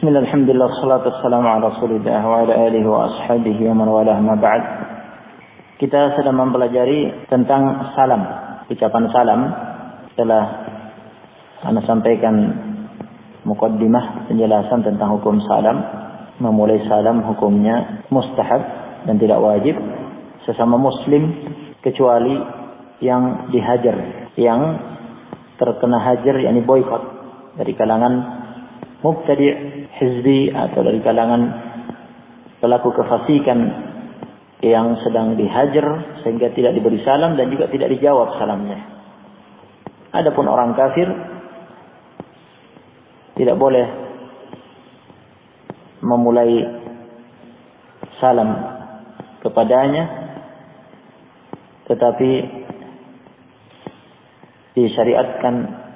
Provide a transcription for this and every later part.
Bismillah, alhamdulillah, wassalatu wassalamu ala rasulillah wa ala alihi wa ashabihi wa man walah, ma ba'd. Kita sedang mempelajari tentang salam, ucapan salam. Setelah Anda sampaikan muqaddimah, penjelasan tentang hukum salam, memulai salam hukumnya mustahab dan tidak wajib sesama muslim kecuali yang dihajar, yang terkena hajar, yakni boykot dari kalangan mubtadi' hizbi atau dari kalangan pelaku kefasikan yang sedang dihajar sehingga tidak diberi salam dan juga tidak dijawab salamnya. Adapun orang kafir tidak boleh memulai salam kepadanya, tetapi disyariatkan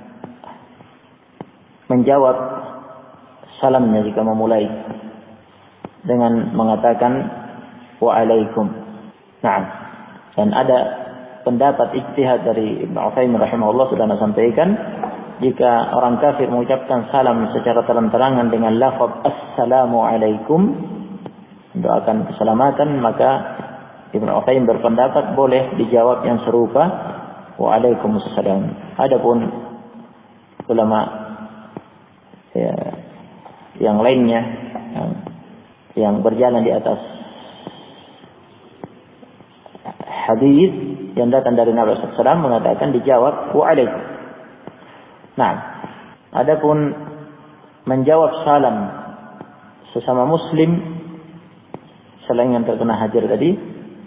menjawab salamnya jika memulai dengan mengatakan wa'alaikum. Nah, dan ada pendapat ijtihad dari Ibnu Utsaimin rahimahullah, sudah saya sampaikan, jika orang kafir mengucapkan salam secara terang-terangan dengan lafaz assalamu alaikum, mendoakan keselamatan, maka Ibnu Utsaimin berpendapat boleh dijawab yang serupa wa'alaikumussalam. Adapun ulama yang lainnya yang berjalan di atas hadis yang datang dari Nabi sallallahu alaihi wasallam mengatakan dijawab wa'alaikum. Nah, adapun menjawab salam sesama muslim selain yang terkena hajar tadi,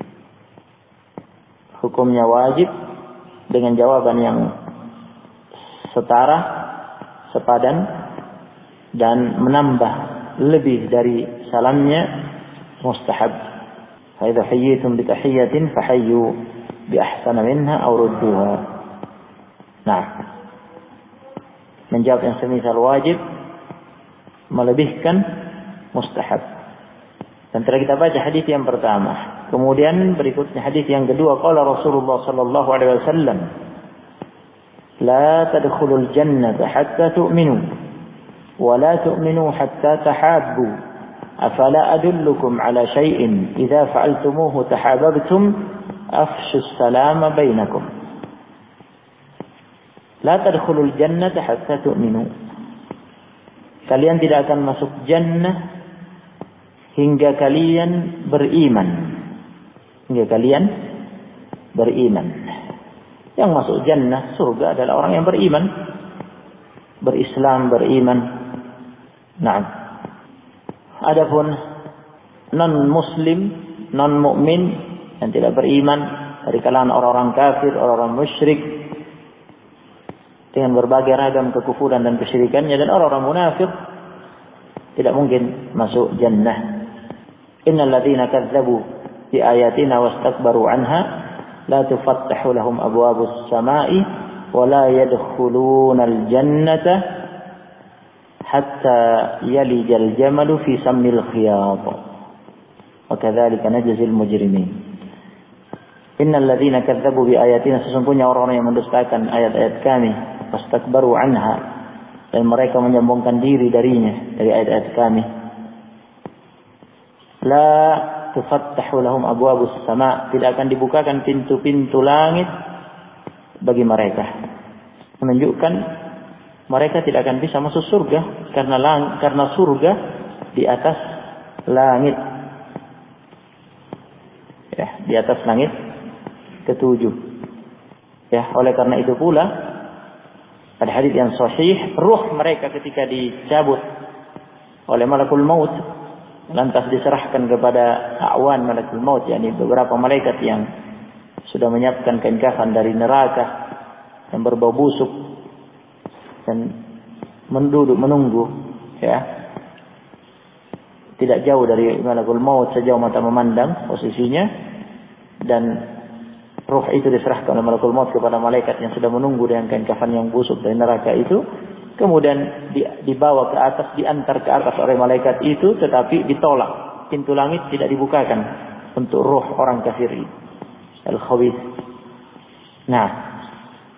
hukumnya wajib dengan jawaban yang setara, sepadan, dan menambah lebih dari salamnya mustahab. Fa idza hayyitum bi tahiyyatin fahayyu bi ahsana minha aw rudduha. Nah, menjawab yang semisal wajib, melebihkan mustahab. Dan telah kita baca hadis yang pertama. Kemudian berikutnya hadis yang kedua, qala Rasulullah sallallahu alaihi wasallam, la tadkhulul jannata hatta tu'minu ولا تؤمنوا حتى تحابوا أفلا أدلكم على شيء إذا فعلتموه تحاببتم أفشوا السلام بينكم لا تدخلوا الجنة حتى تؤمنوا. Kalian tidak akan masuk jannah hingga kalian beriman. Hingga kalian beriman. Yang masuk jannah, surga, adalah orang yang beriman, berislam, beriman. Nah, adapun non-muslim, non-mukmin yang tidak beriman dari kalangan orang-orang kafir, orang-orang musyrik dengan berbagai ragam kekufuran dan kesyirikannya, dan orang-orang munafik tidak mungkin masuk jannah. Innal ladzina kadzdzabu bi ayatina wastakbaru anha la tufattahu lahum abwabus samai wa la yadkhulunal jannata hatta yalijal jamalu fi sammil khiyat wa kadzalika najzil mujrimin. Innal ladzina kadzdzabu bi ayatina, sesungguhnya orang-orang yang mendustakan ayat-ayat kami, wastakbaru anha, dan mereka menyombongkan diri darinya, dari ayat-ayat kami, la tufattahu lahum abwabus sama, tidak akan dibukakan pintu-pintu langit bagi mereka, menunjukkan mereka tidak akan bisa masuk surga karena surga di atas langit, ya, di atas langit ketujuh. Ya, oleh karena itu pula pada hadis yang sahih, ruh mereka ketika dicabut oleh malakul maut lantas diserahkan kepada awan malakul maut, yakni beberapa malaikat yang sudah menyiapkan kain kafan dari neraka yang berbau busuk dan menunggu, ya, tidak jauh dari malakul maut, sejauh mata memandang posisinya, dan ruh itu diserahkan oleh malakul maut kepada malaikat yang sudah menunggu dengan kain kafan yang busuk dari neraka itu, kemudian dibawa ke atas, diantar ke atas oleh malaikat itu, tetapi ditolak, pintu langit tidak dibukakan untuk ruh orang kafir al-khabith. Nah,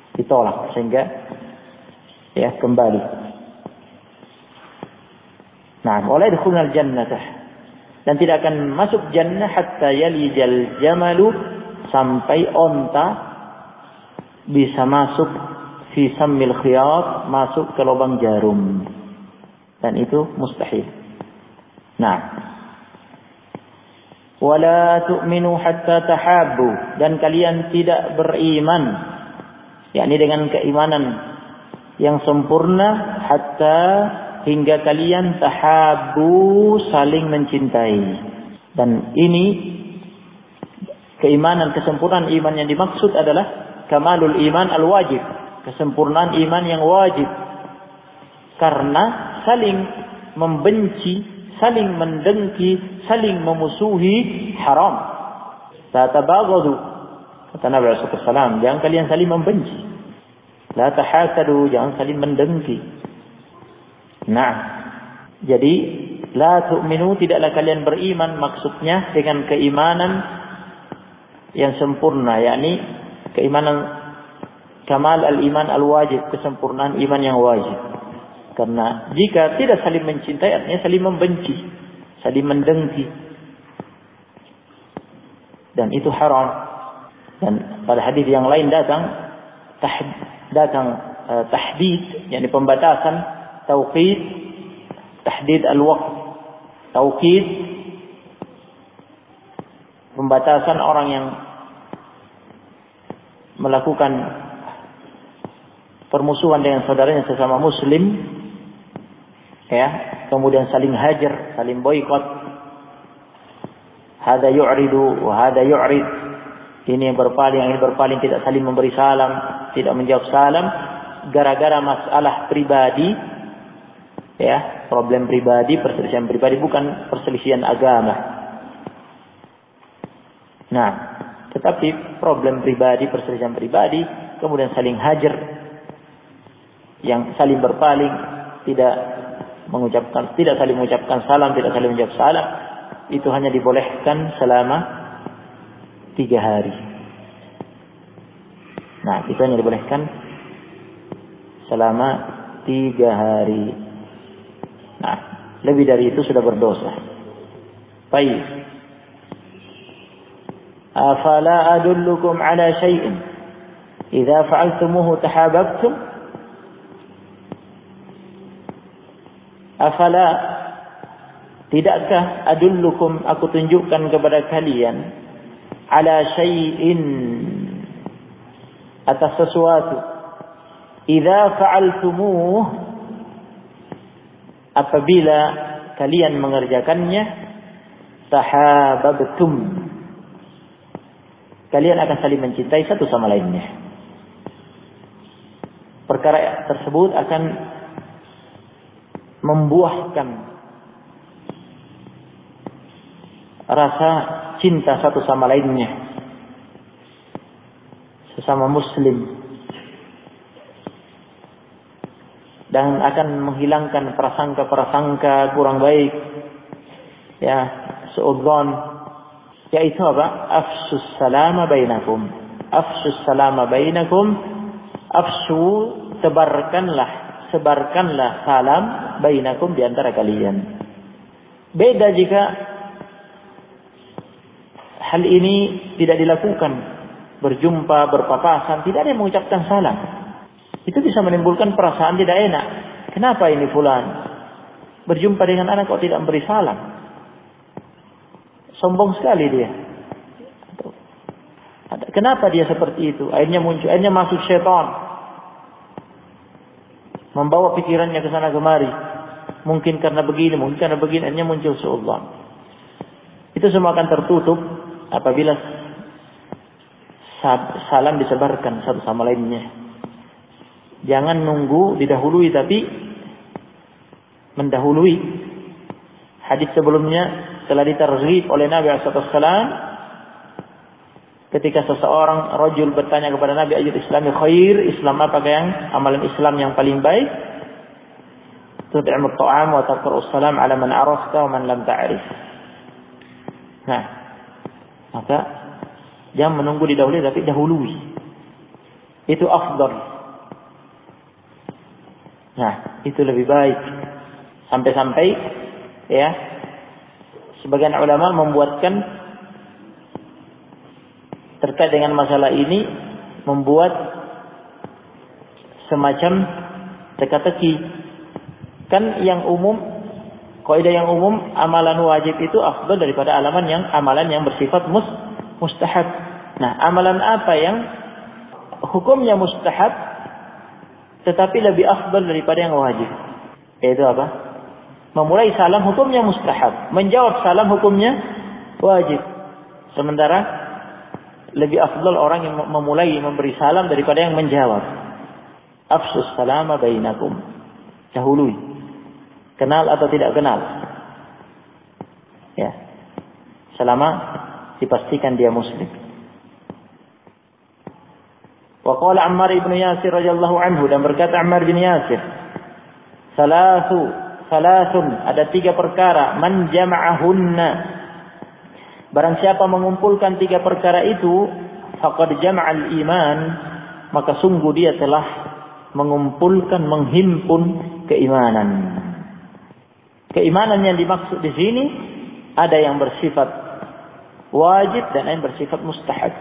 ditolak sehingga ya kembali. Nah, wala yadkhulunal jannah, dan tidak akan masuk jannah hatta yalijal jamalu, sampai onta bisa masuk fi sammil khiyat, masuk ke lubang jarum, dan itu mustahil. Nah, wala tu'minu hatta tahabbu, dan kalian tidak beriman, yakni dengan keimanan yang sempurna, hatta, hingga kalian tahabbu, saling mencintai. Dan ini keimanan, kesempurnaan iman yang dimaksud adalah kamalul iman al-wajib, kesempurnaan iman yang wajib. Karena saling membenci, saling mendengki, saling memusuhi haram. La tabaghadu, kata Nabi sallallahu alaihi wasallam, jangan kalian saling membenci. La tahasadu, jangan saling mendengki. Nah, jadi la tu'minu, tidaklah kalian beriman, maksudnya dengan keimanan yang sempurna, yakni keimanan kamal al-iman al-wajib, kesempurnaan iman yang wajib. Karena jika tidak saling mencintai, artinya saling membenci, saling mendengki, dan itu haram. Dan pada hadis yang lain datang tahdid, yakni pembatasan, tauqid, tahdid al-waqt, tauqid, pembatasan orang yang melakukan permusuhan dengan saudaranya sesama muslim, ya, kemudian saling hajar, saling boikot. Hada yu'ridu wa hada yu'rid, ini yang berpaling, ini berpaling, tidak saling memberi salam, tidak menjawab salam, gara-gara masalah pribadi, ya, problem pribadi, perselisihan pribadi, bukan perselisihan agama. Nah, tetapi problem pribadi, perselisihan pribadi, kemudian saling hajar, yang saling berpaling, tidak saling mengucapkan salam, tidak saling menjawab salam, itu hanya dibolehkan selama 3 hari. Nah, itu hanya dibolehkan selama 3 hari. Nah, lebih dari itu sudah berdosa. Baik. Afala adullukum ala syai'in idza fa'altumuhu tahabbtum? Afala, tidakkah adullukum, aku tunjukkan kepada kalian, ala syai'in, atas sesuatu, idza fa'altumuh, apabila kalian mengerjakannya, tahabbtum, kalian akan saling mencintai satu sama lainnya. Perkara tersebut akan membuahkan rasa cinta satu sama lainnya, sesama muslim, dan akan menghilangkan prasangka-prasangka kurang baik, ya, suudzon, yaitu apa? Afsus salama bainakum, afsus salama bainakum, afsu, sebarkanlah salam bainakum, di antara kalian. Beda jika hal ini tidak dilakukan, berjumpa, berpapasan, tidak ada yang mengucapkan salam. Itu bisa menimbulkan perasaan tidak enak. Kenapa ini fulan berjumpa dengan anak kok tidak memberi salam? Sombong sekali dia. Kenapa dia seperti itu? Akhirnya masuk syaitan, membawa pikirannya ke sana kemari. Mungkin karena begini, akhirnya muncul suudzon. Itu semua akan tertutup apabila salam disebarkan satu sama lainnya. Jangan nunggu didahului, tapi mendahului. Hadis sebelumnya telah ditarghib oleh Nabi SAW ketika seseorang rajul bertanya kepada Nabi, ayyul islami khair, Islam apa yang amalan Islam yang paling baik? Tut'imut ta'am wa taqra'us salam ala man arafta wa man lam ta'rif. Nah, maka jangan menunggu didahului, tapi dahului. Itu afdal. Nah, itu lebih baik. Sampai-sampai ya, sebagian ulama membuatkan terkait dengan masalah ini, membuat semacam teka-teki. Kan yang umum, kaidah yang umum, amalan wajib itu afdal daripada amalan yang bersifat mustahab. Nah, amalan apa yang hukumnya mustahab tetapi lebih afdal daripada yang wajib? Yaitu apa? Memulai salam hukumnya mustahab, menjawab salam hukumnya wajib. Sementara lebih afdal orang yang memulai memberi salam daripada yang menjawab. Afsus salama bainakum. Dahului. Kenal atau tidak kenal. Ya. Selama dipastikan dia muslim. Wa qala Ammar ibn Yasir radhiyallahu anhu, dan berkata Ammar bin Yasir, Salasun, ada 3 perkara, man jama'ahunna, barang siapa mengumpulkan 3 perkara itu, faqad jama'al iman, maka sungguh dia telah mengumpulkan, menghimpun keimanan. Keimanan yang dimaksud di sini ada yang bersifat wajib dan ada yang bersifat mustahab.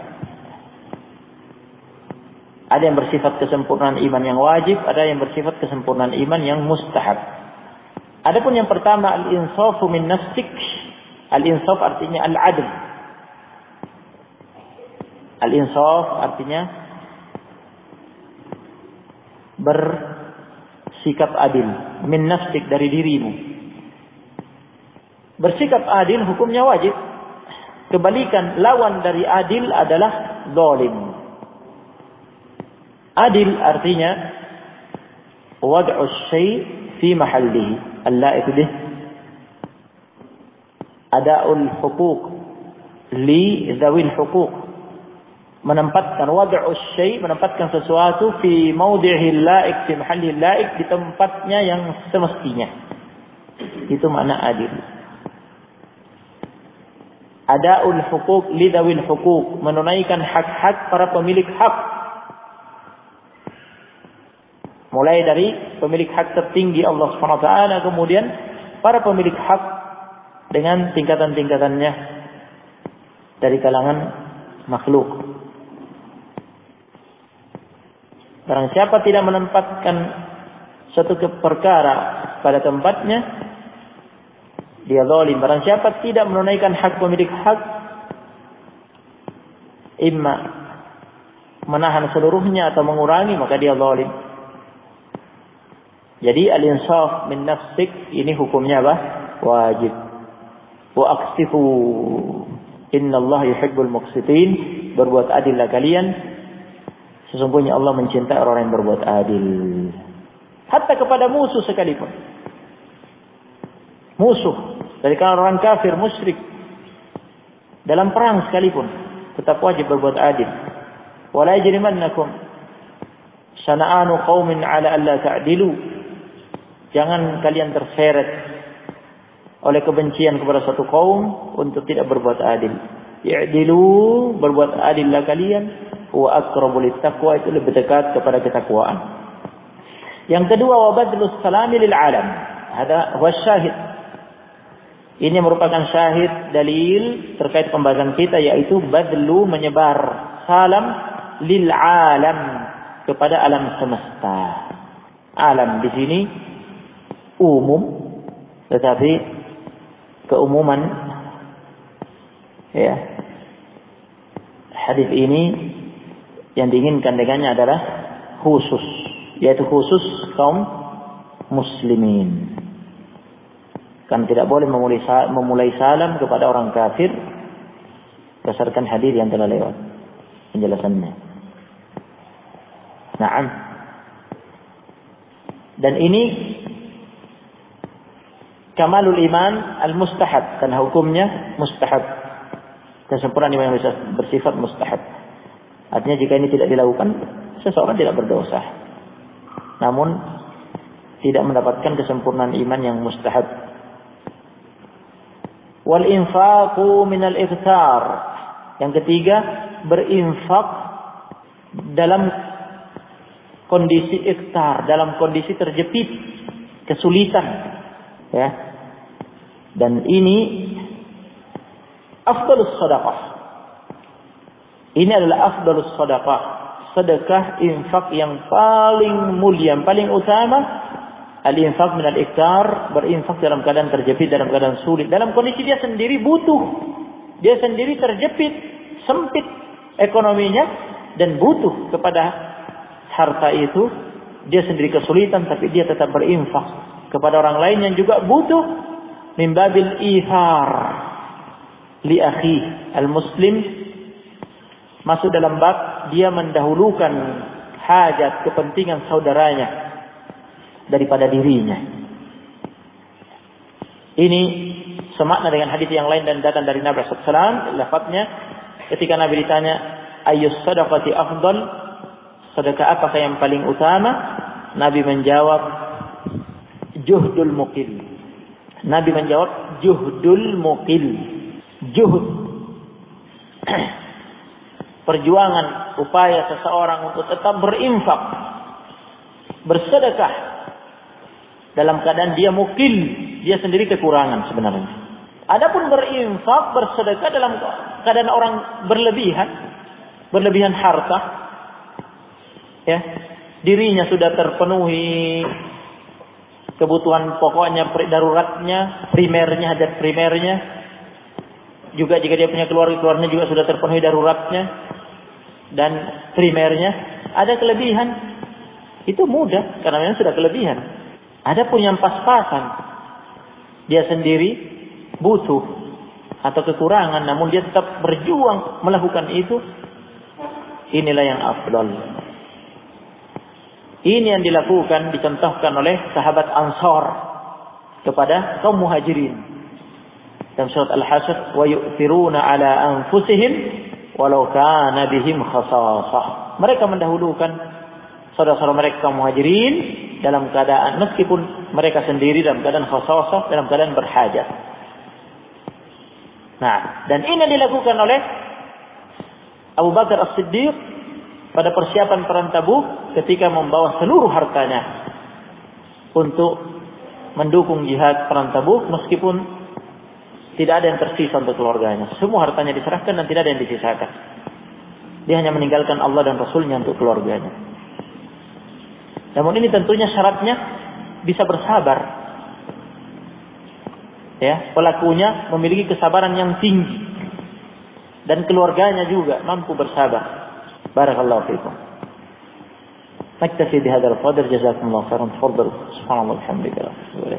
Ada yang bersifat kesempurnaan iman yang wajib, ada yang bersifat kesempurnaan iman yang mustahab. Adapun yang pertama, al-insafu min nafsik. Al-insaf artinya al-adl. Al-insaf artinya bersikap adil. Min nafsik, dari dirimu. Bersikap adil hukumnya wajib. Kebalikan, lawan dari adil adalah zalim. Adil artinya wad'u syai' fi mahallihi, al-la'iq bih, ada'ul huquq li dzawil huquq, menempatkan wad'u syai', menempatkan sesuatu fi mawdi'ihi al-la'iq, fi mahallihi al-la'iq, di tempatnya yang semestinya. Itu makna adil. Ada'ul huquq li dzawil huquq, menunaikan hak-hak para pemilik hak. Mulai dari pemilik hak tertinggi Allah SWT, kemudian para pemilik hak dengan tingkatan-tingkatannya dari kalangan makhluk. Barang siapa tidak menempatkan suatu perkara pada tempatnya, dia zalim. Barang siapa tidak menunaikan hak pemilik hak, imma menahan seluruhnya atau mengurangi, maka dia zalim. Jadi al-insaf min nafsik ini hukumnya apa? Wajib. Wa aqsitu, innallaha yuhibbul muqsitin. Berbuat adillah kalian, sesungguhnya Allah mencintai orang yang berbuat adil. Hatta kepada musuh sekalipun. Musuh dari kalangan orang kafir, musyrik, dalam perang sekalipun tetap wajib berbuat adil. Wala yajrimannakum shana'anu qaumin 'ala alla ta'dilu. Jangan kalian terseret oleh kebencian kepada satu kaum untuk tidak berbuat adil. I'dilu, berbuat adillah kalian. Wa aqrabu littaqwa, itu lebih dekat kepada ketakwaan. Yang kedua, wa badlus salami lil alam. Hada huwa syahid. Ini merupakan syahid dalil terkait pembahasan kita, yaitu badlu, menyebar salam lil alam, kepada alam semesta. Alam di sini umum, tetapi keumuman ya hadis ini yang diinginkan dengannya adalah khusus, yaitu khusus kaum muslimin. Kan tidak boleh memulai salam kepada orang kafir berdasarkan hadis yang telah lewat penjelasannya. Naam. Dan ini kamalul iman al-mustahab, karena hukumnya mustahab. Kesempurnaan iman yang bersifat mustahab. Artinya jika ini tidak dilakukan, seseorang tidak berdosa. Namun tidak mendapatkan kesempurnaan iman yang mustahab. Wal infaqu minal iftar. Yang ketiga, berinfak dalam kondisi iftar, dalam kondisi terjepit, kesulitan. Ya. Dan ini afdalus shadaqah. Ini adalah afdalus shadaqah. Sedekah infak yang paling mulia, yang paling utama. Al-infak min al-iktar, berinfak dalam keadaan terjepit, dalam keadaan sulit, dalam kondisi dia sendiri butuh, dia sendiri terjepit, sempit ekonominya dan butuh kepada harta itu, dia sendiri kesulitan tapi dia tetap berinfak kepada orang lain yang juga butuh, min babil ithar li akhi al-muslim, masuk dalam bab dia mendahulukan hajat, kepentingan saudaranya daripada dirinya. Ini semakna dengan hadis yang lain dan datang dari Nabi SAW. Lafadznya ketika Nabi ditanya, ayyus sadaqati afdal, sedekah apakah yang paling utama? Nabi menjawab, juhdul muqil. Nabi menjawab, juhdul muqil. Juhud, perjuangan, upaya seseorang untuk tetap berinfak, bersedekah dalam keadaan dia mukil, dia sendiri kekurangan sebenarnya. Adapun berinfak, bersedekah dalam keadaan orang berlebihan harta, ya, dirinya sudah terpenuhi kebutuhan pokoknya, daruratnya, primernya, hajat primernya. Juga jika dia punya keluarga-keluarganya juga sudah terpenuhi daruratnya dan primernya. Ada kelebihan, itu mudah karena memang sudah kelebihan. Adapun yang pas-pasan, dia sendiri butuh atau kekurangan, namun dia tetap berjuang melakukan itu. Inilah yang afdal. Ini yang dilakukan, dicontohkan oleh sahabat Ansar kepada kaum Muhajirin. Dalam surat Al-Hasyr, wa yu'thiruna ala anfusihim walau kana bihim khasasah. Mereka mendahulukan saudara-saudara mereka kaum Muhajirin dalam keadaan, meskipun mereka sendiri dalam keadaan khasasah, dalam keadaan berhajat. Nah, dan ini dilakukan oleh Abu Bakar As-Siddiq pada persiapan perang Tabuk ketika membawa seluruh hartanya untuk mendukung jihad perang Tabuk, meskipun tidak ada yang tersisa untuk keluarganya. Semua hartanya diserahkan dan tidak ada yang disisakan. Dia hanya meninggalkan Allah dan Rasulnya untuk keluarganya. Namun ini tentunya syaratnya bisa bersabar. Ya, pelakunya memiliki kesabaran yang tinggi dan keluarganya juga mampu bersabar. Barakallahu fiikum. Naktafi bihadzal qadar, jazakumullahu khairan. Tafadhal. Subhanallah walhamdulillah.